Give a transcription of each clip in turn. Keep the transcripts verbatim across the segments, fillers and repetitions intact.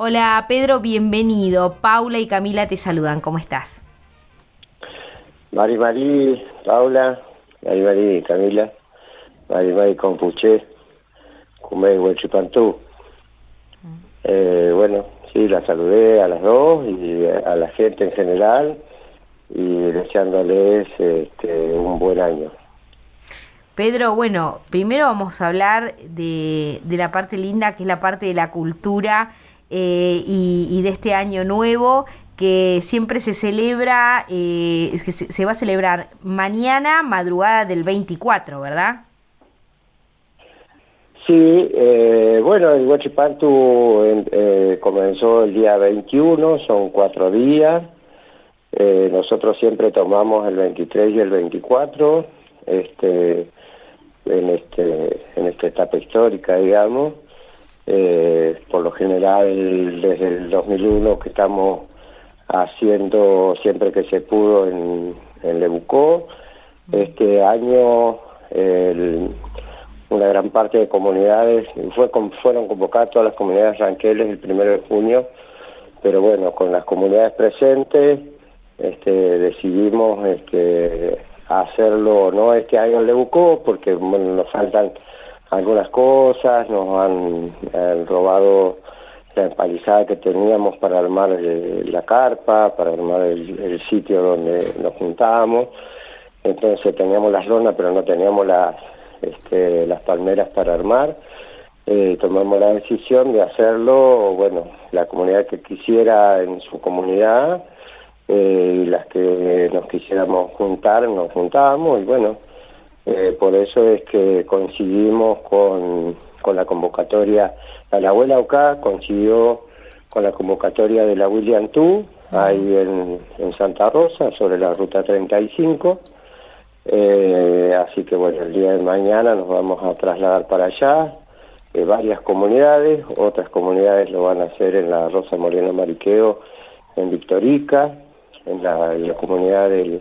Hola Pedro, bienvenido. Paula y Camila te saludan, ¿cómo estás? Mari Mari, Paula, Mari Mari, Camila, Mari Mari Compuché, Cumé Huechipantú. Eh, bueno, sí, la saludé a las dos y a la gente en general y deseándoles este, un buen año. Pedro, bueno, primero vamos a hablar de, de la parte linda, que es la parte de la cultura eh, y, y de este año nuevo, que siempre se celebra, eh, es que se, se va a celebrar mañana, madrugada del veinticuatro, ¿verdad? Sí, eh, bueno, el Huachipantu eh, comenzó el día veintiuno, son cuatro días. Eh, nosotros siempre tomamos el veintitrés y el veinticuatro, este, en este, en esta etapa histórica, digamos. Eh, por lo general, desde el dos mil uno que estamos haciendo siempre que se pudo en, en Lebucó. Este año, el una gran parte de comunidades, fue fueron convocadas todas las comunidades ranqueles el primero de junio, pero bueno, con las comunidades presentes este, decidimos este, hacerlo no este año en Lebucó, porque bueno, nos faltan algunas cosas, nos han, han robado la empalizada que teníamos para armar el, la carpa, para armar el, el sitio donde nos juntábamos. Entonces teníamos las lonas, pero no teníamos las Este, las palmeras para armar. Eh, tomamos la decisión de hacerlo, bueno, la comunidad que quisiera en su comunidad eh, y las que nos quisiéramos juntar, nos juntábamos y bueno, eh, por eso es que coincidimos con, con la convocatoria, la abuela Ocá coincidió con la convocatoria de la William Tú, ahí en, en Santa Rosa, sobre la ruta treinta y cinco. Eh, así que bueno, el día de mañana nos vamos a trasladar para allá, eh, varias comunidades, otras comunidades lo van a hacer en la Rosa Moreno Mariqueo, en Victorica, en la, en la comunidad del,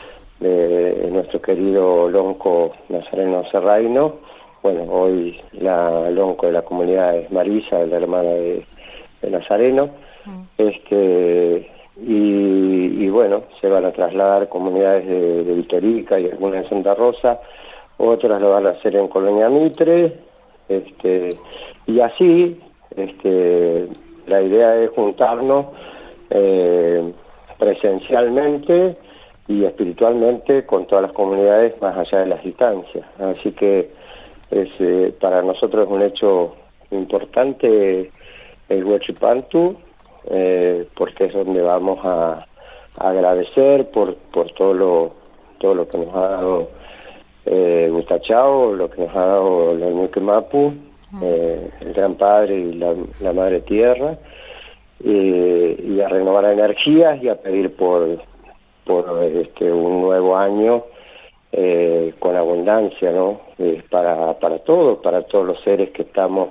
de nuestro querido Lonco Nazareno Serraino. Bueno, hoy la Lonco de la comunidad es Marisa, la hermana de, de Nazareno. Mm. Este... Y, y bueno, se van a trasladar comunidades de, de Victorica y algunas en Santa Rosa, otras lo van a hacer en Colonia Mitre, este, y así, este, la idea es juntarnos eh, presencialmente y espiritualmente con todas las comunidades más allá de las distancias. Así que es, eh, para nosotros es un hecho importante el Huachipantu, Eh, porque es donde vamos a, a agradecer por por todo lo todo lo que nos ha dado eh, Gustachao, lo que nos ha dado la Ñuque Mapu, eh, el Gran Padre y la, la Madre Tierra, eh, y a renovar energías y a pedir por por este un nuevo año eh, con abundancia, ¿no? Eh, para para todos, para todos los seres que estamos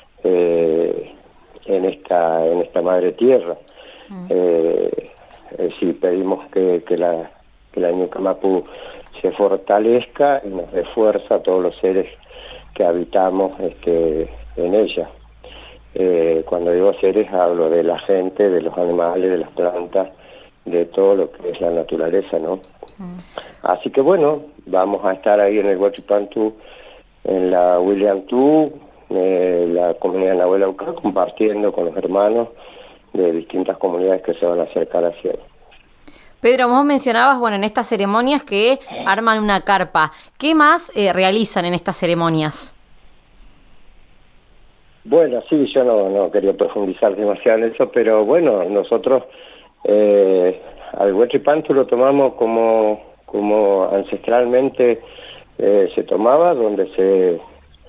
eh, en esta en esta madre tierra. Mm. Eh, eh, sí, pedimos que, que la que la Ñuque Mapu se fortalezca y nos dé fuerza a todos los seres que habitamos este en ella. Eh, cuando digo seres hablo de la gente, de los animales, de las plantas, de todo lo que es la naturaleza, ¿no? Mm. Así que bueno, vamos a estar ahí en el Huachipantu, en la William Tú, Eh, la comunidad de la abuela Ocá, compartiendo con los hermanos de distintas comunidades que se van a acercar hacia él. Pedro, vos mencionabas, bueno, en estas ceremonias que arman una carpa. ¿Qué más eh, realizan en estas ceremonias? Bueno, sí, yo no, no quería profundizar demasiado en eso, pero bueno, nosotros eh, al Huachipantu lo tomamos como, como ancestralmente eh, se tomaba, donde se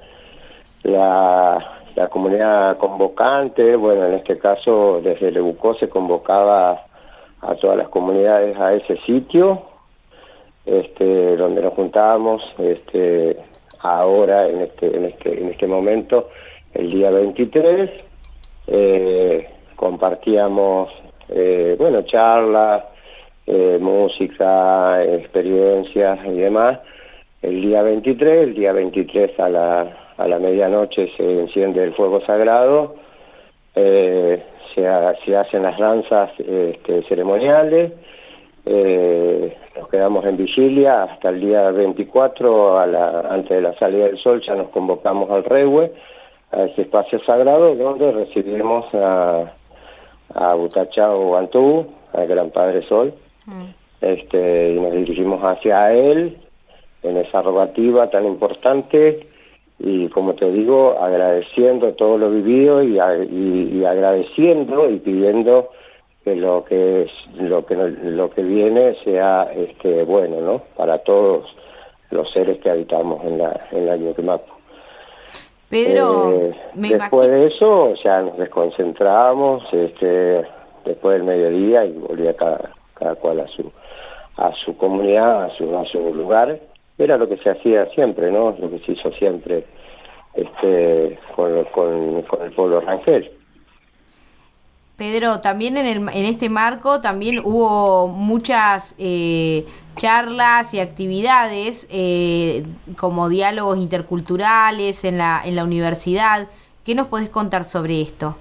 La, la comunidad convocante, bueno, en este caso desde Lebucó se convocaba a todas las comunidades a ese sitio, este, donde nos juntábamos, este, ahora en este, en este, en este momento, el día veintitrés, eh, compartíamos, eh, bueno, charlas, eh, música, experiencias y demás. El día veintitrés, el día veintitrés a la a la medianoche se enciende el fuego sagrado, eh, se hacen las danzas este, ceremoniales. Eh, nos quedamos en vigilia hasta el día veinticuatro, a la, antes de la salida del sol, ya nos convocamos al Rehue, a ese espacio sagrado donde recibimos a, a Butachao Antú, al Gran Padre Sol, mm. este, y nos dirigimos hacia él en esa rogativa tan importante, y como te digo, agradeciendo todo lo vivido y, y, y agradeciendo y pidiendo que lo que es, lo que lo que viene sea este bueno, ¿no? Para todos los seres que habitamos en la en la Ñuquemapu. Pedro, eh, me después imagino... de eso, ya nos desconcentramos, este, después del mediodía, y volvía cada, cada cual a su a su comunidad, a su a su lugar. Era lo que se hacía siempre, ¿no? Lo que se hizo siempre este con con, con el pueblo rangel. Pedro, también en, el, en este marco también hubo muchas eh, charlas y actividades eh, como diálogos interculturales en la en la universidad. ¿Qué nos podés contar sobre esto?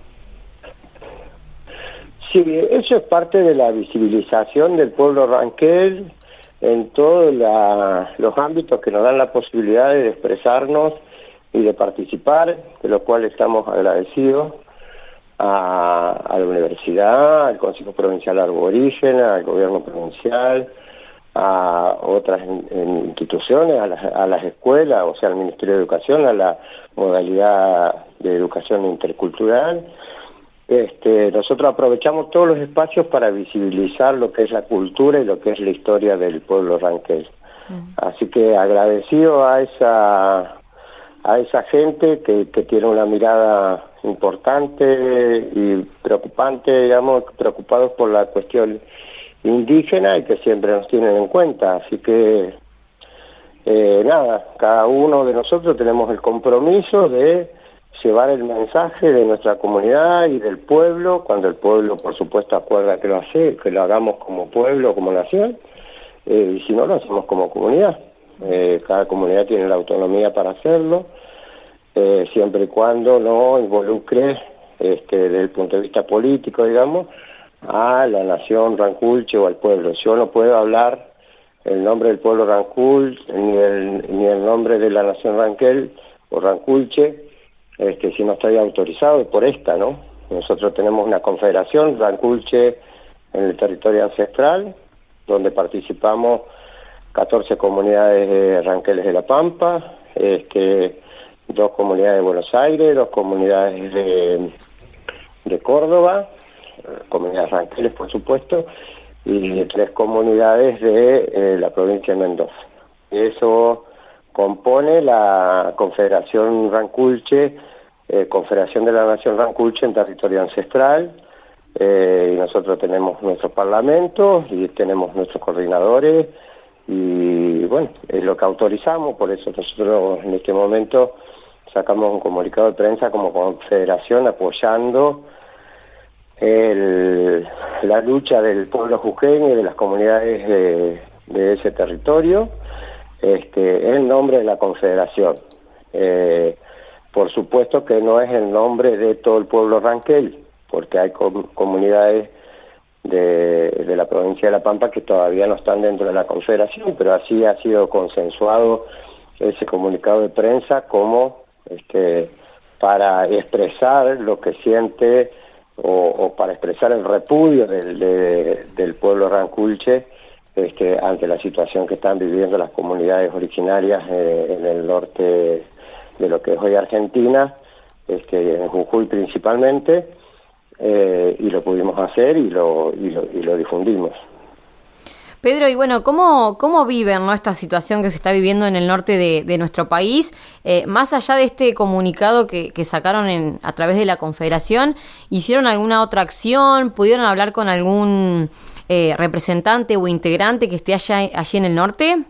Sí, eso es parte de la visibilización del pueblo ranquel en todos la, los ámbitos que nos dan la posibilidad de expresarnos y de participar, de lo cual estamos agradecidos. A, a la universidad, al Consejo Provincial Aborígena, al Gobierno Provincial, a otras in, in instituciones, a las, a las escuelas, o sea, al Ministerio de Educación, a la modalidad de educación intercultural. Este, nosotros aprovechamos todos los espacios para visibilizar lo que es la cultura y lo que es la historia del pueblo ranquel. Mm. Así que agradecido a esa a esa gente que, que tiene una mirada importante y preocupante, digamos, preocupados por la cuestión indígena y que siempre nos tienen en cuenta. Así que, eh, nada, cada uno de nosotros tenemos el compromiso de llevar el mensaje de nuestra comunidad y del pueblo, cuando el pueblo, por supuesto, acuerda que lo hace, que lo hagamos como pueblo, como nación, eh, y si no, lo hacemos como comunidad. Eh, cada comunidad tiene la autonomía para hacerlo, eh, siempre y cuando no involucre, este, desde el punto de vista político, digamos, a la nación ranculche o al pueblo. Yo no puedo hablar el nombre del pueblo rancul, ni el, ni el nombre de la nación ranquel o ranculche, este, si no estoy autorizado por esta, ¿no? Nosotros tenemos una confederación ranculche en el territorio ancestral, donde participamos catorce comunidades de ranqueles de La Pampa, este, dos comunidades de Buenos Aires, dos comunidades de, de Córdoba, comunidades ranqueles, por supuesto, y tres comunidades de eh, la provincia de Mendoza. Eso compone la Confederación Ranculche, eh, Confederación de la Nación Ranculche en territorio ancestral, eh, y nosotros tenemos nuestros parlamentos y tenemos nuestros coordinadores, y bueno, es lo que autorizamos. Por eso nosotros en este momento sacamos un comunicado de prensa como confederación apoyando el, la lucha del pueblo jujeño y de las comunidades de, de ese territorio, este, en nombre de la confederación. Eh, por supuesto que no es el nombre de todo el pueblo ranquel, porque hay com comunidades de, de la provincia de La Pampa que todavía no están dentro de la confederación, pero así ha sido consensuado ese comunicado de prensa como este, para expresar lo que siente o, o para expresar el repudio del, de, del pueblo ranculche este, ante la situación que están viviendo las comunidades originarias eh, en el norte de lo que es hoy Argentina, este, en Jujuy principalmente. Eh, y lo pudimos hacer y lo, y lo, y lo difundimos. Pedro, y bueno, ¿cómo, cómo viven, ¿no?, esta situación que se está viviendo en el norte de, de nuestro país? Eh, más allá de este comunicado que, que sacaron en, a través de la Confederación, ¿hicieron alguna otra acción? ¿Pudieron hablar con algún eh, representante o integrante que esté allá, allí en el norte?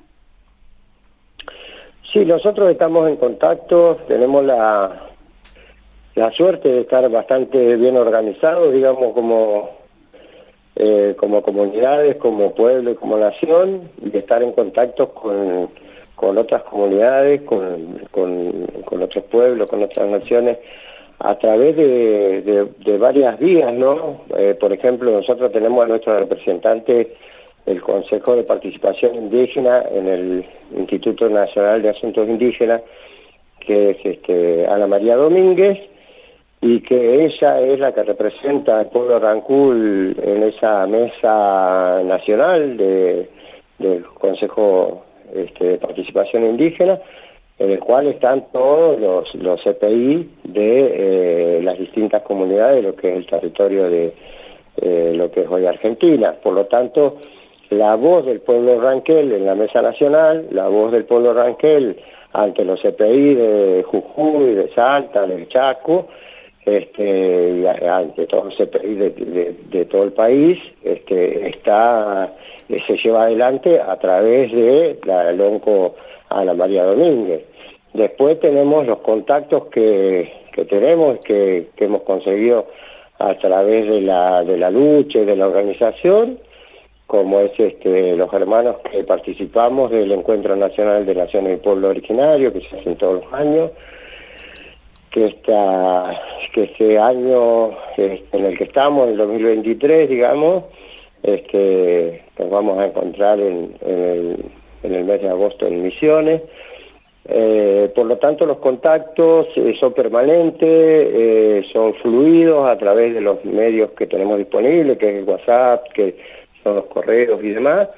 Sí, nosotros estamos en contacto, tenemos la... la suerte de estar bastante bien organizados, digamos, como eh, como comunidades, como pueblo y como nación, y de estar en contacto con, con otras comunidades, con, con, con otros pueblos, con otras naciones a través de, de, de varias vías, ¿no? Eh, por ejemplo, nosotros tenemos a nuestro representante del Consejo de Participación Indígena en el Instituto Nacional de Asuntos Indígenas, que es este, Ana María Domínguez, y que ella es la que representa al pueblo Rancul en esa mesa nacional de, del Consejo este, de Participación Indígena, en el cual están todos los, los C P I de eh, las distintas comunidades de lo que es el territorio de eh, lo que es hoy Argentina. Por lo tanto, la voz del pueblo ranquel en la mesa nacional, la voz del pueblo ranquel ante los C P I de Jujuy, de Salta, del Chaco, este, y ante todos los C P I de, de, de todo el país, este, está se lleva adelante a través de la Lonco Ana María Domínguez. Después tenemos los contactos que, que tenemos, que, que hemos conseguido a través de la, de la lucha y de la organización, como es este, los hermanos que participamos del Encuentro Nacional de Naciones y Pueblo Originario, que se hacen todos los años, que, esta, que este año este, en el que estamos, en el dos mil veintitrés, digamos, este, nos vamos a encontrar en, en, el, en el mes de agosto en Misiones. Eh, por lo tanto, los contactos eh, son permanentes, eh, son fluidos a través de los medios que tenemos disponibles, que es el WhatsApp, que son los correos y demás.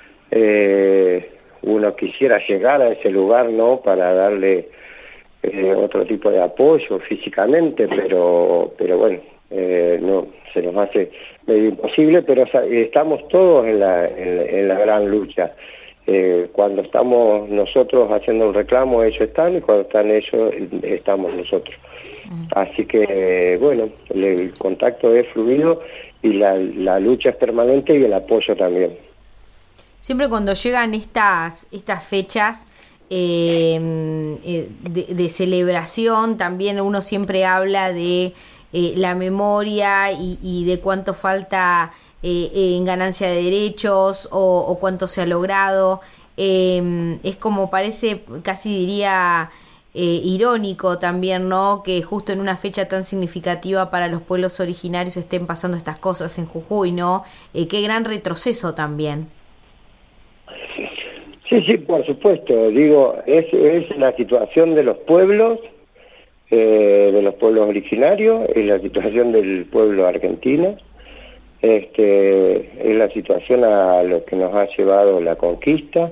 Eh, uno quisiera llegar a ese lugar, ¿no?, para darle eh, otro tipo de apoyo físicamente, pero pero bueno, eh, no se nos hace medio imposible, pero estamos todos en la, en, en la gran lucha. Eh, cuando estamos nosotros haciendo un reclamo, ellos están, y cuando están ellos, estamos nosotros. Así que, eh, bueno, el, el contacto es fluido y la, la lucha es permanente y el apoyo también. Siempre cuando llegan estas, estas fechas eh, de, de celebración, también uno siempre habla de eh, la memoria y, y de cuánto falta Eh, en ganancia de derechos o, o cuánto se ha logrado. Eh, es como parece, casi diría eh, irónico también, ¿no?, que justo en una fecha tan significativa para los pueblos originarios estén pasando estas cosas en Jujuy, ¿no? Eh, qué gran retroceso también. Sí, sí, por supuesto. Digo, es, es la situación de los pueblos, eh, de los pueblos originarios, es la situación del pueblo argentino. Este, es la situación a lo que nos ha llevado la conquista,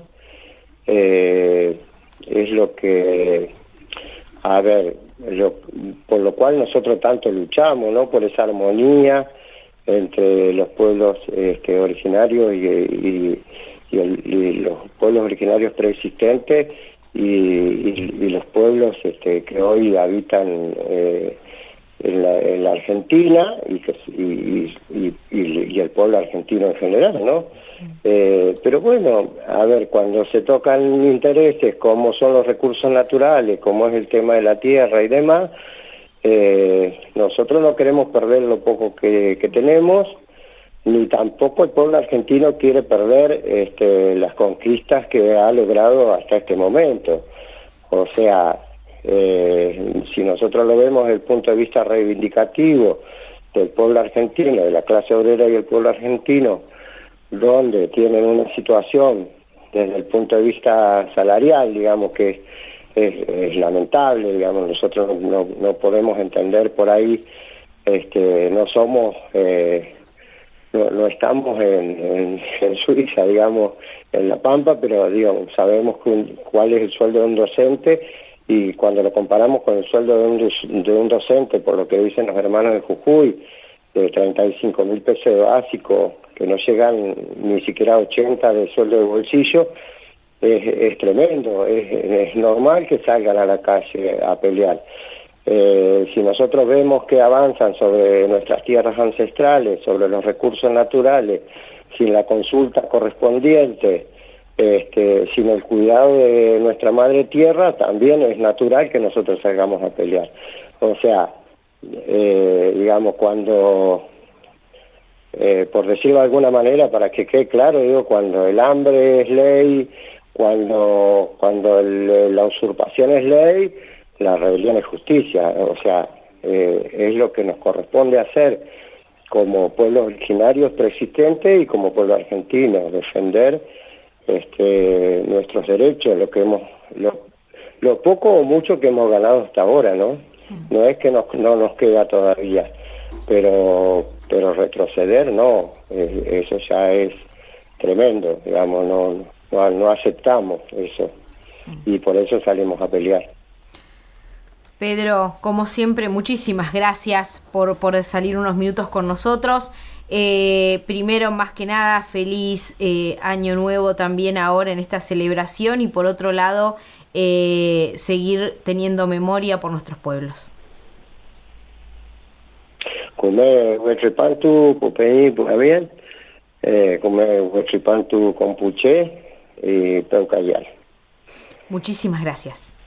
eh, es lo que, a ver, lo, por lo cual nosotros tanto luchamos, ¿no?, por esa armonía entre los pueblos este, originarios y, y, y, el, y los pueblos originarios preexistentes y, y, y los pueblos este, que hoy habitan eh, En la, en la Argentina y, que, y, y, y, y el pueblo argentino en general, ¿no? Eh, pero bueno, a ver, cuando se tocan intereses como son los recursos naturales, como es el tema de la tierra y demás, eh, nosotros no queremos perder lo poco que, que tenemos, ni tampoco el pueblo argentino quiere perder este, las conquistas que ha logrado hasta este momento. O sea, Eh, si nosotros lo vemos desde el punto de vista reivindicativo del pueblo argentino, de la clase obrera y el pueblo argentino, donde tienen una situación desde el punto de vista salarial, digamos, que es, es lamentable, digamos, nosotros no, no podemos entender por ahí, este, no somos, eh, no, no estamos en, en, en Suiza, digamos, en La Pampa, pero digamos, sabemos que, cuál es el sueldo de un docente. Y cuando lo comparamos con el sueldo de un, de un docente, por lo que dicen los hermanos de Jujuy, de treinta y cinco mil pesos de básico, que no llegan ni siquiera a ochenta de sueldo de bolsillo, es, es tremendo. Es, es normal que salgan a la calle a pelear. Eh, si nosotros vemos que avanzan sobre nuestras tierras ancestrales, sobre los recursos naturales, sin la consulta correspondiente, Este, sin el cuidado de nuestra madre tierra, también es natural que nosotros salgamos a pelear. O sea, eh, digamos, cuando, eh, por decirlo de alguna manera, para que quede claro, digo, cuando el hambre es ley, cuando, cuando el, la usurpación es ley, la rebelión es justicia. O sea, eh, es lo que nos corresponde hacer como pueblos originarios persistentes y como pueblo argentino, defender este, nuestros derechos, lo que hemos, lo, lo poco o mucho que hemos ganado hasta ahora, ¿no? No es que nos, no nos queda todavía, pero pero retroceder no, eh, eso ya es tremendo, digamos, no, no, no aceptamos eso y por eso salimos a pelear. Pedro, como siempre, muchísimas gracias por, por salir unos minutos con nosotros. Eh, primero, más que nada, feliz eh, año nuevo también ahora en esta celebración y por otro lado, eh, seguir teniendo memoria por nuestros pueblos. Come Huetripantu, Pupeí, Pujabiel, eh, come Huetripantu, Compuché y Peucayal. Muchísimas gracias.